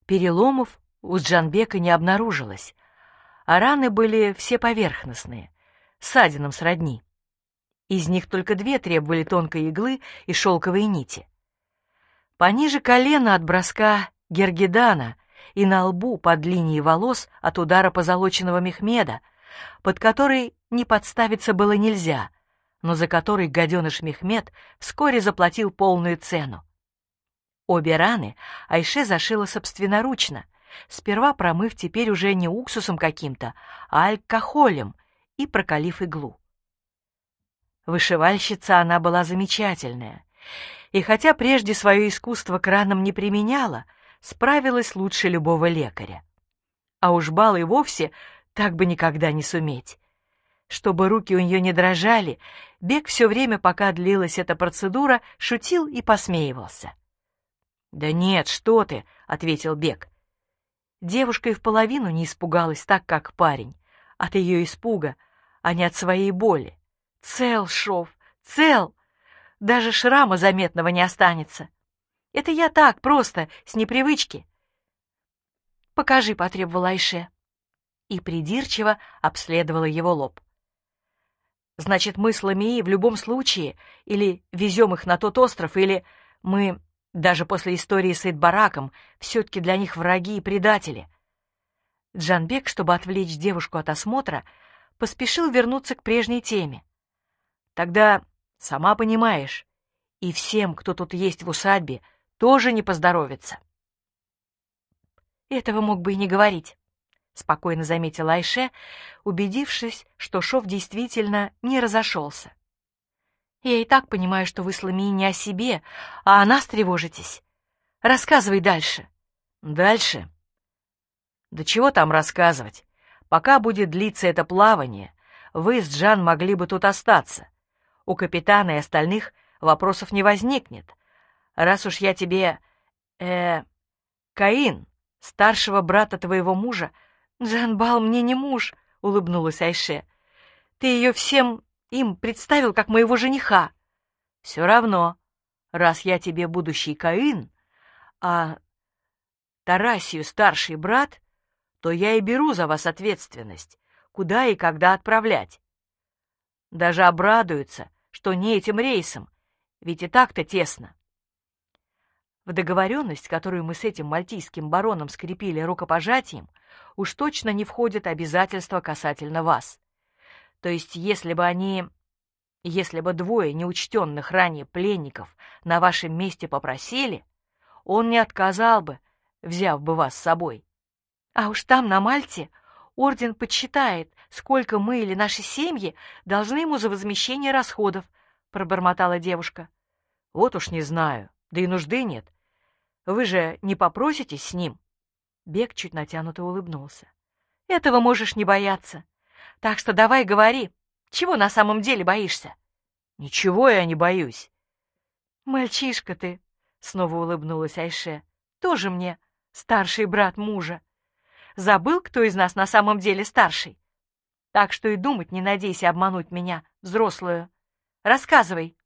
Переломов у Джанбека не обнаружилось, а раны были все поверхностные, ссадинам сродни. Из них только 2 требовали тонкой иглы и шелковой нити. Пониже колена от броска Гергидана и на лбу под линией волос от удара позолоченного Мехмеда, под который не подставиться было нельзя, но за который гаденыш Мехмед вскоре заплатил полную цену. Обе раны Айше зашила собственноручно, сперва промыв теперь уже не уксусом каким-то, а алькохолем и прокалив иглу. Вышивальщица она была замечательная, и хотя прежде свое искусство к ранам не применяла, справилась лучше любого лекаря. А уж бал и вовсе так бы никогда не суметь. Чтобы руки у нее не дрожали, Бек все время, пока длилась эта процедура, шутил и посмеивался. «Да нет, что ты!» — ответил Бек. Девушка и вполовину не испугалась так, как парень, от ее испуга, а не от своей боли. Цел шов, цел! Даже шрама заметного не останется. Это я так, просто, с непривычки. «Покажи», — потребовала Айше. И придирчиво обследовала его лоб. «Значит, мы с Ламией в любом случае или везем их на тот остров, или мы, даже после истории с Эйд-Бараком, все-таки для них враги и предатели». Джанбек, чтобы отвлечь девушку от осмотра, поспешил вернуться к прежней теме. «Тогда, сама понимаешь, и всем, кто тут есть в усадьбе, тоже не поздоровится». «Этого мог бы и не говорить», — спокойно заметила Айше, убедившись, что шов действительно не разошелся. «Я и так понимаю, что вы с Ламией не о себе, а о нас тревожитесь. Рассказывай дальше». «Дальше? Да чего там рассказывать? Пока будет длиться это плавание, вы с Джан могли бы тут остаться. У капитана и остальных вопросов не возникнет. Раз уж я тебе... Каин, старшего брата твоего мужа...» «Джанбал мне не муж», — улыбнулась Айше. «Ты ее всем им представил как моего жениха». «Все равно, раз я тебе будущий Каин, а Тарасию старший брат, то я и беру за вас ответственность, куда и когда отправлять. Даже обрадуются, что не этим рейсом, ведь и так-то тесно». В договоренность, которую мы с этим мальтийским бароном скрепили рукопожатием, уж точно не входит обязательство касательно вас. То есть, если бы 2 неучтенных ранее пленников на вашем месте попросили, он не отказал бы, взяв бы вас с собой. А уж там, на Мальте, орден подсчитает, сколько мы или наши семьи должны ему за возмещение расходов, пробормотала девушка. Вот уж не знаю, да и нужды нет. Вы же не попроситесь с ним? Бек чуть натянуто улыбнулся. Этого можешь не бояться. Так что давай говори, чего на самом деле боишься? Ничего я не боюсь. Мальчишка ты, снова улыбнулась Айше. Тоже мне старший брат мужа. Забыл, кто из нас на самом деле старший? Так что и думать не надейся обмануть меня, взрослую. Рассказывай.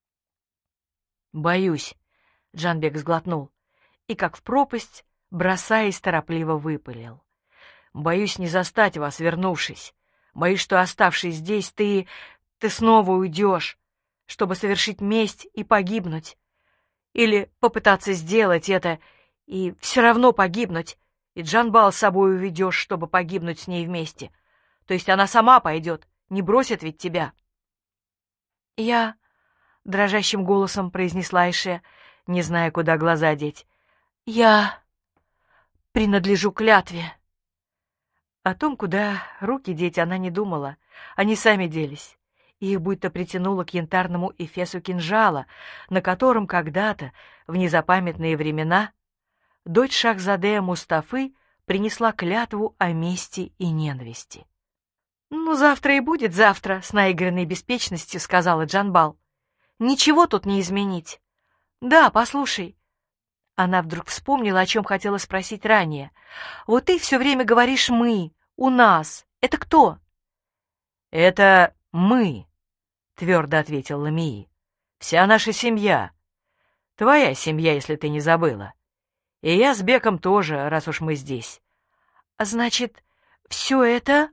Боюсь, Джанбек сглотнул и, как в пропасть, бросаясь, торопливо выпалил. Боюсь не застать вас, вернувшись. Боюсь, что, оставшись здесь, ты снова уйдешь, чтобы совершить месть и погибнуть. Или попытаться сделать это и все равно погибнуть, и Джанбал с собой уведешь, чтобы погибнуть с ней вместе. То есть она сама пойдет, не бросит ведь тебя. Я, дрожащим голосом произнесла Айше, не зная, куда глаза деть, я принадлежу клятве. О том, куда руки деть, она не думала. Они сами делись. Их будто притянуло к янтарному эфесу кинжала, на котором когда-то, в незапамятные времена, дочь Шахзаде Мустафы принесла клятву о мести и ненависти. «Ну, завтра и будет завтра», — с наигранной беспечностью сказала Джанбал. «Ничего тут не изменить. Да, послушай». Она вдруг вспомнила, о чем хотела спросить ранее. «Вот ты все время говоришь «мы», «у нас». Это кто?» «Это мы», — твердо ответил Ламии. «Вся наша семья. Твоя семья, если ты не забыла. И я с Беком тоже, раз уж мы здесь. Значит, все это...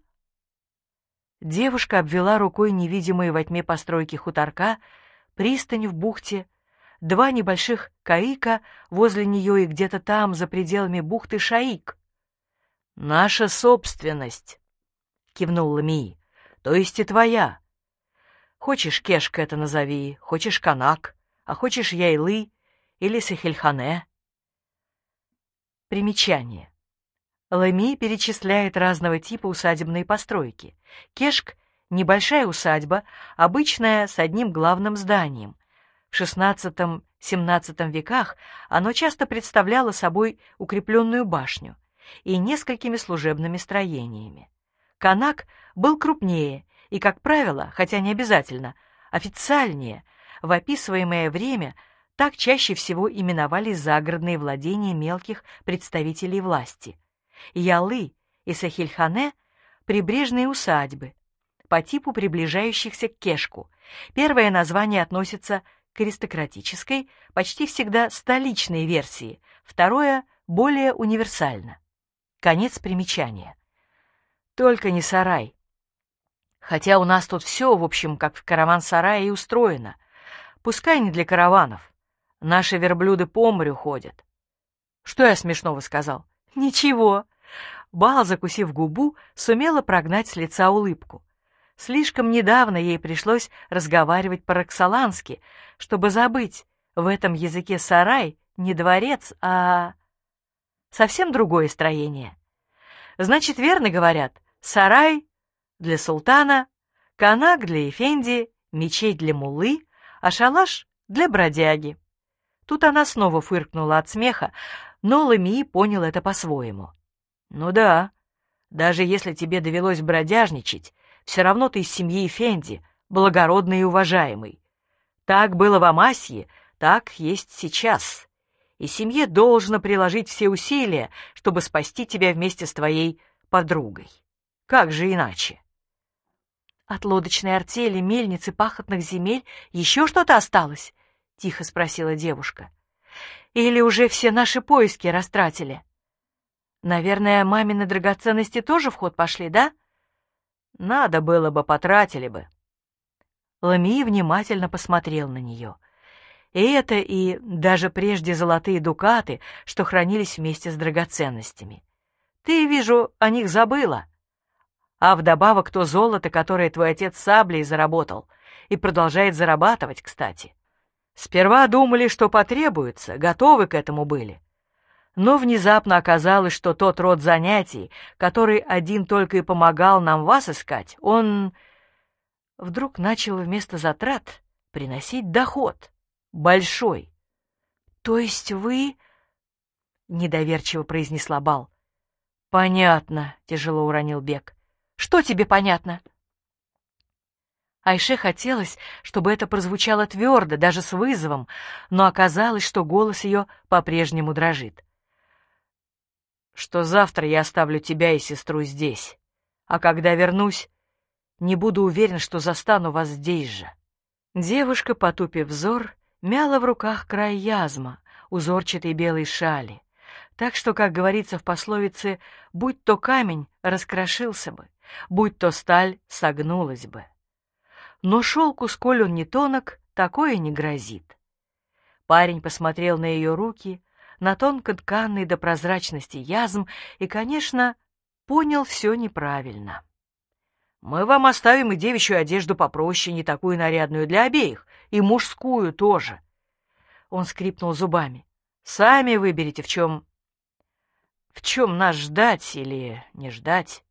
Девушка обвела рукой невидимые во тьме постройки хуторка, пристань в бухте, два небольших каика возле нее и где-то там, за пределами бухты, шаик. «Наша собственность», — кивнул Ламии, — «то есть и твоя. Хочешь Кешка это назови, хочешь Канак, а хочешь Яйлы или Сахельхане». Примечание. Ламии перечисляет разного типа усадебные постройки. Кешк — небольшая усадьба, обычная, с одним главным зданием. В XVI-XVII веках оно часто представляло собой укрепленную башню и несколькими служебными строениями. Канак был крупнее и, как правило, хотя не обязательно, официальнее. В описываемое время так чаще всего именовались загородные владения мелких представителей власти. Ялы и Сахельхане — прибрежные усадьбы, по типу приближающихся к Кешку. Первое название относится к аристократической, почти всегда столичной версии, второе — более универсально. Конец примечания. Только не сарай. Хотя у нас тут все, в общем, как в караван-сарае и устроено. Пускай не для караванов. Наши верблюды по морю ходят. Что я смешного сказал? Ничего. Бал, закусив губу, сумела прогнать с лица улыбку. Слишком недавно ей пришлось разговаривать по-роксолански, чтобы забыть, в этом языке сарай не дворец, а совсем другое строение. Значит, верно говорят, сарай для султана, канак для эфенди, мечеть для муллы, а шалаш для бродяги. Тут она снова фыркнула от смеха, но Ламии понял это по-своему. Ну да, даже если тебе довелось бродяжничать, все равно ты из семьи эфенди, благородный и уважаемый. Так было в Амасье, так есть сейчас. И семье должно приложить все усилия, чтобы спасти тебя вместе с твоей подругой. Как же иначе? От лодочной артели, мельницы, пахотных земель еще что-то осталось? — тихо спросила девушка. Или уже все наши поиски растратили? Наверное, мамины драгоценности тоже в ход пошли, да? Надо было бы, потратили бы. Ламии внимательно посмотрел на нее. И это, и даже прежде золотые дукаты, что хранились вместе с драгоценностями. Ты, вижу, о них забыла. А вдобавок то золото, которое твой отец саблей заработал, и продолжает зарабатывать, кстати. Сперва думали, что потребуется, готовы к этому были. Но внезапно оказалось, что тот род занятий, который один только и помогал нам вас искать, он вдруг начал вместо затрат приносить доход. Большой. — То есть вы... — недоверчиво произнесла Бал. — Понятно, — тяжело уронил Бек. — Что тебе понятно? Айше хотелось, чтобы это прозвучало твердо, даже с вызовом, но оказалось, что голос ее по-прежнему дрожит. Что завтра я оставлю тебя и сестру здесь, а когда вернусь, не буду уверен, что застану вас здесь же. Девушка, потупив взор, мяла в руках край язма, узорчатой белой шали, так что, как говорится в пословице, будь то камень, раскрошился бы, будь то сталь, согнулась бы. Но шелку, сколь он не тонок, такое не грозит. Парень посмотрел на ее руки, на тонко тканный до прозрачности язм и, конечно, понял все неправильно. «Мы вам оставим и девичью одежду попроще, не такую нарядную для обеих, и мужскую тоже». Он скрипнул зубами. «Сами выберите, в чем нас ждать или не ждать».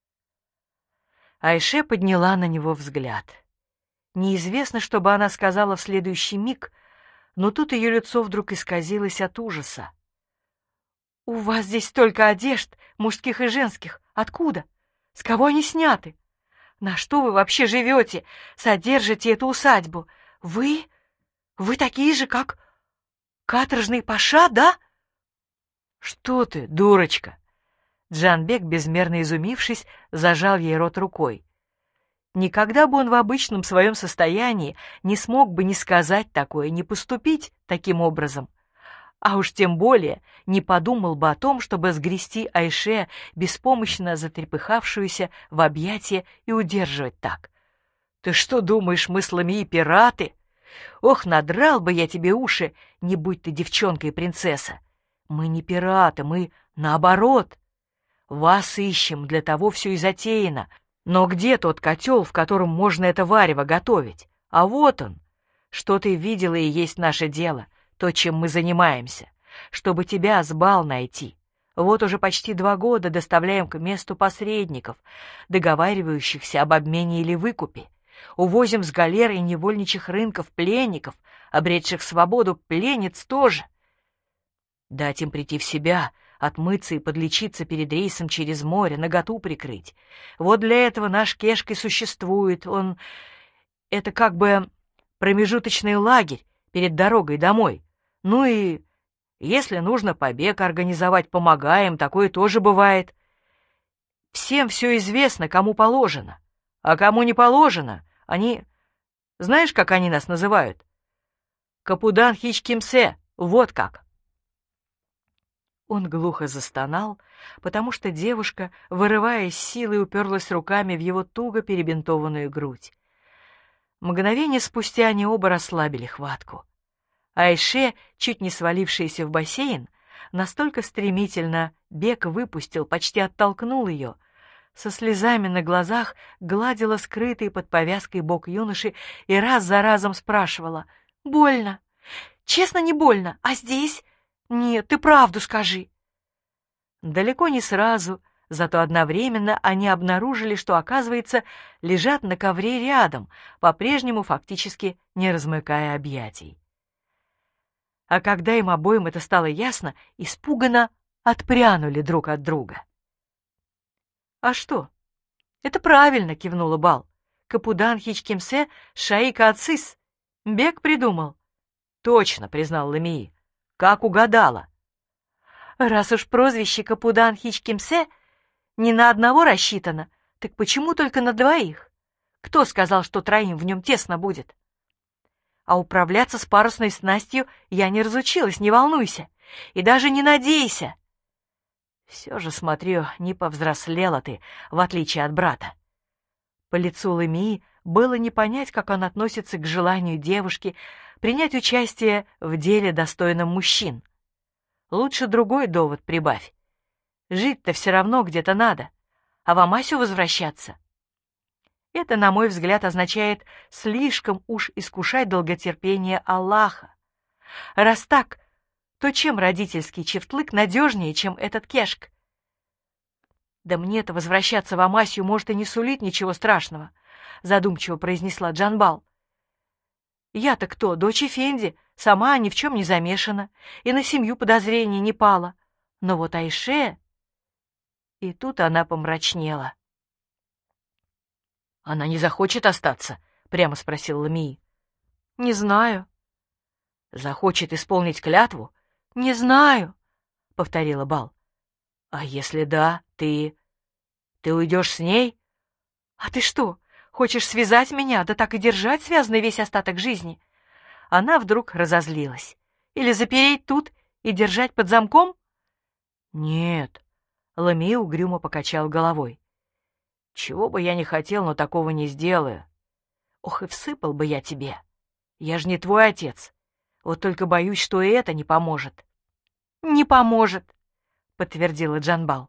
Айше подняла на него взгляд. Неизвестно, что бы она сказала в следующий миг, но тут ее лицо вдруг исказилось от ужаса. «У вас здесь столько одежд, мужских и женских. Откуда? С кого они сняты? На что вы вообще живете, содержите эту усадьбу? Вы такие же, как каторжный паша, да?» «Что ты, дурочка?» Джанбек, безмерно изумившись, зажал ей рот рукой. Никогда бы он в обычном своем состоянии не смог бы ни сказать такое, ни поступить таким образом. А уж тем более не подумал бы о том, чтобы сгрести Айше, беспомощно затрепыхавшуюся в объятия, и удерживать так. «Ты что думаешь, мы с Ламии пираты? Ох, надрал бы я тебе уши, не будь ты девчонка и принцесса. Мы не пираты, мы наоборот. Вас ищем, для того все и затеяно. Но где тот котел, в котором можно это варево готовить? А вот он. Что ты видела и есть наше дело, то, чем мы занимаемся. Чтобы тебя с бал найти. Вот уже почти 2 года доставляем к месту посредников, договаривающихся об обмене или выкупе. Увозим с галер и невольничьих рынков пленников, обретших свободу пленниц тоже. Дать им прийти в себя, отмыться и подлечиться перед рейсом через море, наготу прикрыть. Вот для этого наш Кешка и существует. Это как бы промежуточный лагерь перед дорогой домой. Ну и если нужно побег организовать, помогаем, такое тоже бывает. Всем все известно, кому положено. А кому не положено, они... Знаешь, как они нас называют? Капудан Хичкимсе, вот как. Он глухо застонал, потому что девушка, вырываясь силой, уперлась руками в его туго перебинтованную грудь. Мгновение спустя они оба расслабили хватку. Айше, чуть не свалившаяся в бассейн, настолько стремительно бег выпустил, почти оттолкнул ее, со слезами на глазах гладила скрытый под повязкой бок юноши и раз за разом спрашивала: «Больно? Честно, не больно. А здесь? Нет, ты правду скажи». Далеко не сразу, зато одновременно они обнаружили, что, оказывается, лежат на ковре рядом, по-прежнему фактически не размыкая объятий. А когда им обоим это стало ясно, испуганно отпрянули друг от друга. «А что? Это правильно», — кивнула Бал. «Капудан Хичкимсе Шаика Ацис. Бег придумал». «Точно», — признал Ламии. «Как угадала». «Раз уж прозвище Капудан Хичкимсе не на одного рассчитано, так почему только на 2? Кто сказал, что 3 в нем тесно будет? А управляться с парусной снастью я не разучилась, не волнуйся. И даже не надейся. Все же, смотрю, не повзрослела ты, в отличие от брата». По лицу Ламии было не понять, как он относится к желанию девушки принять участие в деле, достойном мужчин. Лучше другой довод прибавь. Жить-то все равно где-то надо, а в Амасю возвращаться. Это, на мой взгляд, означает слишком уж искушать долготерпение Аллаха. Раз так, то чем родительский чифтлык надежнее, чем этот кешк? «Да мне-то возвращаться в Амасию может и не сулит ничего страшного», — задумчиво произнесла Джанбал. «Я-то кто, дочь Эфенди, сама ни в чем не замешана, и на семью подозрений не пала. Но вот Айше...» И тут она помрачнела. «Она не захочет остаться?» — прямо спросил Ламии. «Не знаю». «Захочет исполнить клятву?» «Не знаю», — повторила Бал. «А если да, ты уйдешь с ней?» «А ты что, хочешь связать меня, да так и держать связанной весь остаток жизни?» Она вдруг разозлилась. «Или запереть тут и держать под замком?» «Нет», — Ламия угрюмо покачал головой. «Чего бы я ни хотел, но такого не сделаю. Ох, и всыпал бы я тебе. Я же не твой отец. Вот только боюсь, что и это не поможет». «Не поможет», — подтвердила Джанбал.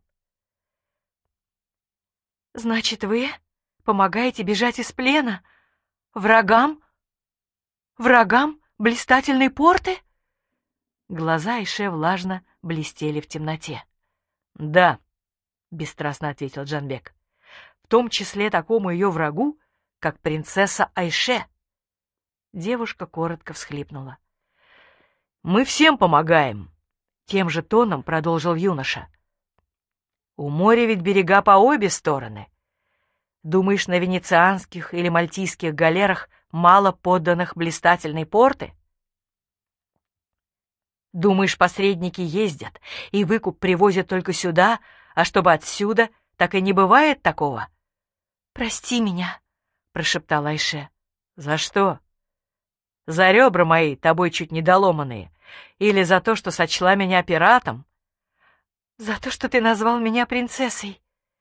«Значит, вы помогаете бежать из плена? Врагам? Врагам блистательной порты?» Глаза Айше влажно блестели в темноте. «Да», — бесстрастно ответил Джанбек, «в том числе такому ее врагу, как принцесса Айше». Девушка коротко всхлипнула. «Мы всем помогаем», — тем же тоном продолжил юноша. «У моря ведь берега по обе стороны. Думаешь, на венецианских или мальтийских галерах мало подданных блистательной порты? Думаешь, посредники ездят и выкуп привозят только сюда, а чтобы отсюда, так и не бывает такого?» «Прости меня», — прошептала Айше. «За что?» «За ребра мои, тобой чуть не доломанные. Или за то, что сочла меня пиратом?» «За то, что ты назвал меня принцессой».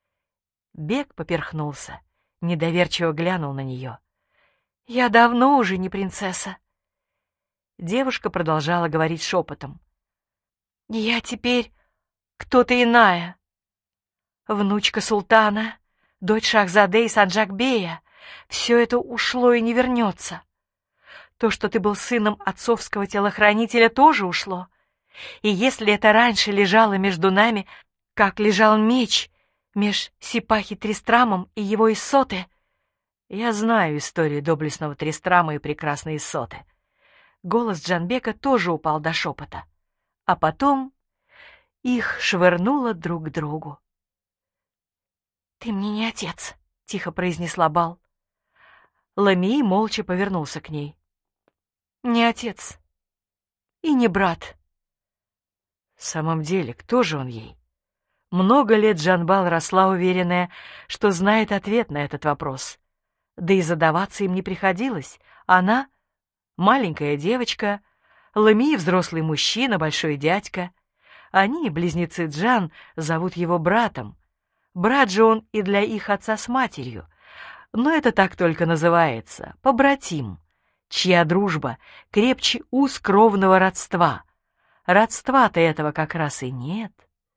Бег поперхнулся, недоверчиво глянул на нее. «Я давно уже не принцесса». Девушка продолжала говорить шепотом. «Я теперь кто-то иная. Внучка султана, дочь Шахзаде и Санджакбея. Все это ушло и не вернется. То, что ты был сыном отцовского телохранителя, тоже ушло. И если это раньше лежало между нами, как лежал меч меж Сипахи Тристрамом и его Иссоты...» Я знаю историю доблестного Тристрама и прекрасной Иссоты. Голос Джанбека тоже упал до шепота. А потом их швырнуло друг к другу. «Ты мне не отец», — тихо произнесла Бал. Ламии молча повернулся к ней. «Не отец. И не брат». В самом деле, кто же он ей? Много лет Джанбал росла уверенная, что знает ответ на этот вопрос. Да и задаваться им не приходилось. Она — маленькая девочка, Ламии — взрослый мужчина, большой дядька. Они, близнецы Джан, зовут его братом. Брат же он и для их отца с матерью. Но это так только называется — побратим, чья дружба крепче уз кровного родства. Родства-то этого как раз и нет.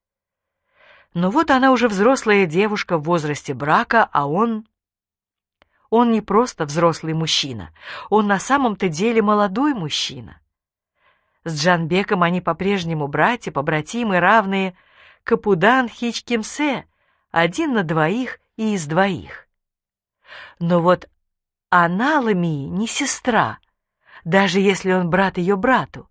Но вот она уже взрослая девушка в возрасте брака, а он... Он не просто взрослый мужчина, он на самом-то деле молодой мужчина. С Джанбеком они по-прежнему братья, побратимы, равные Капудан Хичкимсе, 1 на 2 и из 2. Но вот она Ламии не сестра, даже если он брат ее брату.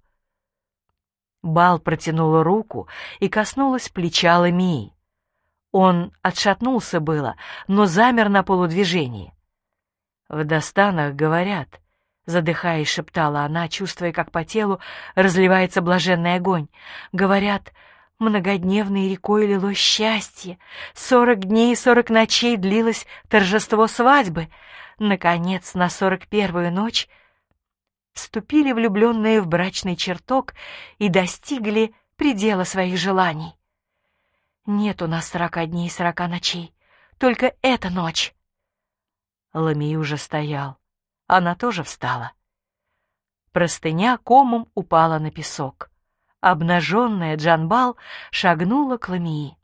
Бал протянула руку и коснулась плеча Ламии. Он отшатнулся было, но замер на полудвижении. «В Достанах говорят», — задыхаясь, шептала она, чувствуя, как по телу разливается блаженный огонь. «Говорят, многодневной рекой лилось счастье, 40 дней и 40 ночей длилось торжество свадьбы. Наконец, на 41-ю ночь вступили влюбленные в брачный чертог и достигли предела своих желаний. Нет у нас 40 дней и 40 ночей, только эта ночь». Ламии уже стоял. Она тоже встала. Простыня комом упала на песок. Обнаженная Джанбал шагнула к Ламии.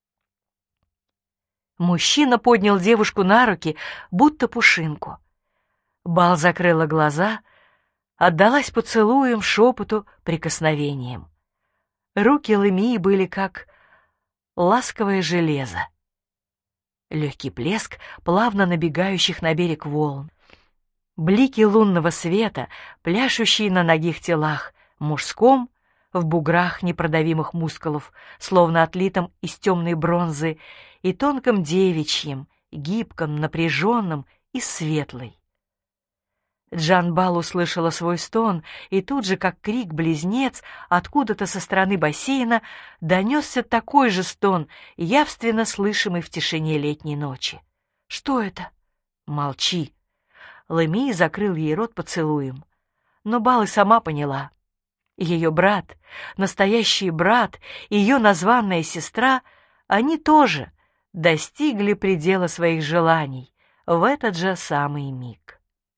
Мужчина поднял девушку на руки, будто пушинку. Бал закрыла глаза, отдалась поцелуем, шепоту, прикосновением. Руки Ламии были как ласковое железо. Легкий плеск плавно набегающих на берег волн. Блики лунного света, пляшущие на нагих телах, мужском, в буграх непродавимых мускулов, словно отлитом из темной бронзы, и тонком девичьем, гибком, напряженном и светлой. Джанбал услышала свой стон, и тут же, как крик-близнец, откуда-то со стороны бассейна донесся такой же стон, явственно слышимый в тишине летней ночи. «Что это?» «Молчи!» Ламии закрыл ей рот поцелуем. Но Бал и сама поняла. Ее брат, настоящий брат, ее названная сестра, они тоже достигли предела своих желаний в этот же самый миг.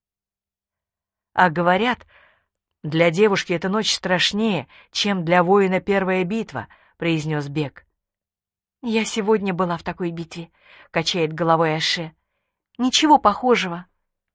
А говорят, для девушки эта ночь страшнее, чем для воина первая битва, произнес Бек. «Я сегодня была в такой битве», — качает головой Аше. «Ничего похожего».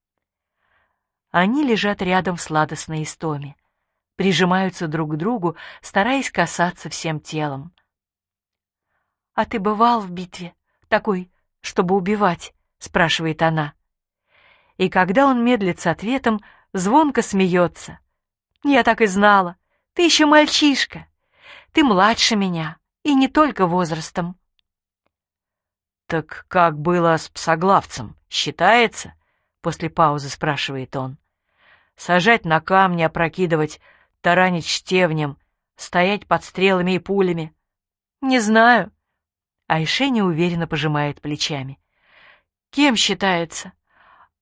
Они лежат рядом в сладостной истоме, прижимаются друг к другу, стараясь касаться всем телом. «А ты бывал в битве, такой, чтобы убивать?» — спрашивает она. И когда он медлит с ответом, звонко смеется. «Я так и знала. Ты еще мальчишка. Ты младше меня, и не только возрастом». «Так как было с псоглавцем, считается?» — после паузы спрашивает он. «Сажать на камни, опрокидывать, таранить штевнем, стоять под стрелами и пулями?» «Не знаю». Айше неуверенно пожимает плечами. «Кем считается?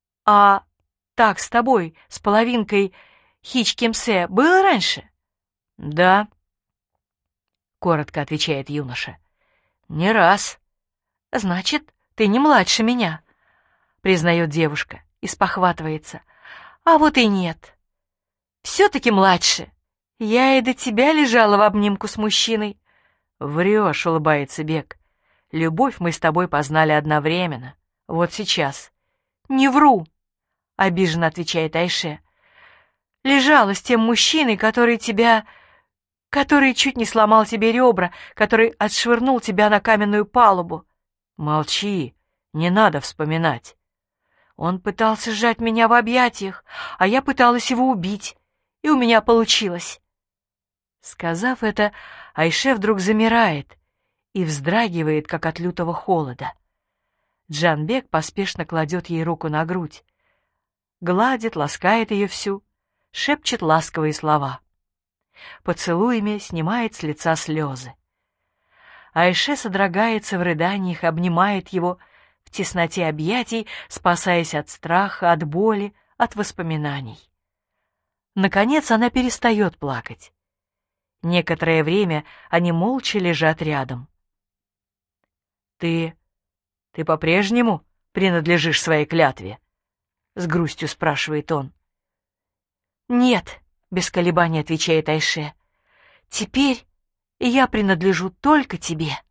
Так, с тобой, с половинкой Хичкимсе, было раньше?» «Да», — коротко отвечает юноша. «Не раз». «Значит, ты не младше меня», — признает девушка и спохватывается. «А вот и нет. Все-таки младше. Я и до тебя лежала в обнимку с мужчиной». «Врешь», — улыбается Бек. «Любовь мы с тобой познали одновременно. Вот сейчас». «Не вру», — обиженно отвечает Айше. «Лежала с тем мужчиной, который чуть не сломал тебе ребра, который отшвырнул тебя на каменную палубу». «Молчи, не надо вспоминать». «Он пытался сжать меня в объятиях, а я пыталась его убить, и у меня получилось». Сказав это, Айше вдруг замирает и вздрагивает, как от лютого холода. Джанбек поспешно кладет ей руку на грудь, гладит, ласкает ее всю, шепчет ласковые слова. Поцелуями снимает с лица слезы. Айше содрогается в рыданиях, обнимает его в тесноте объятий, спасаясь от страха, от боли, от воспоминаний. Наконец она перестает плакать. Некоторое время они молча лежат рядом. «Ты по-прежнему принадлежишь своей клятве?» — с грустью спрашивает он. «Нет», — без колебаний отвечает Айше. «Теперь я принадлежу только тебе».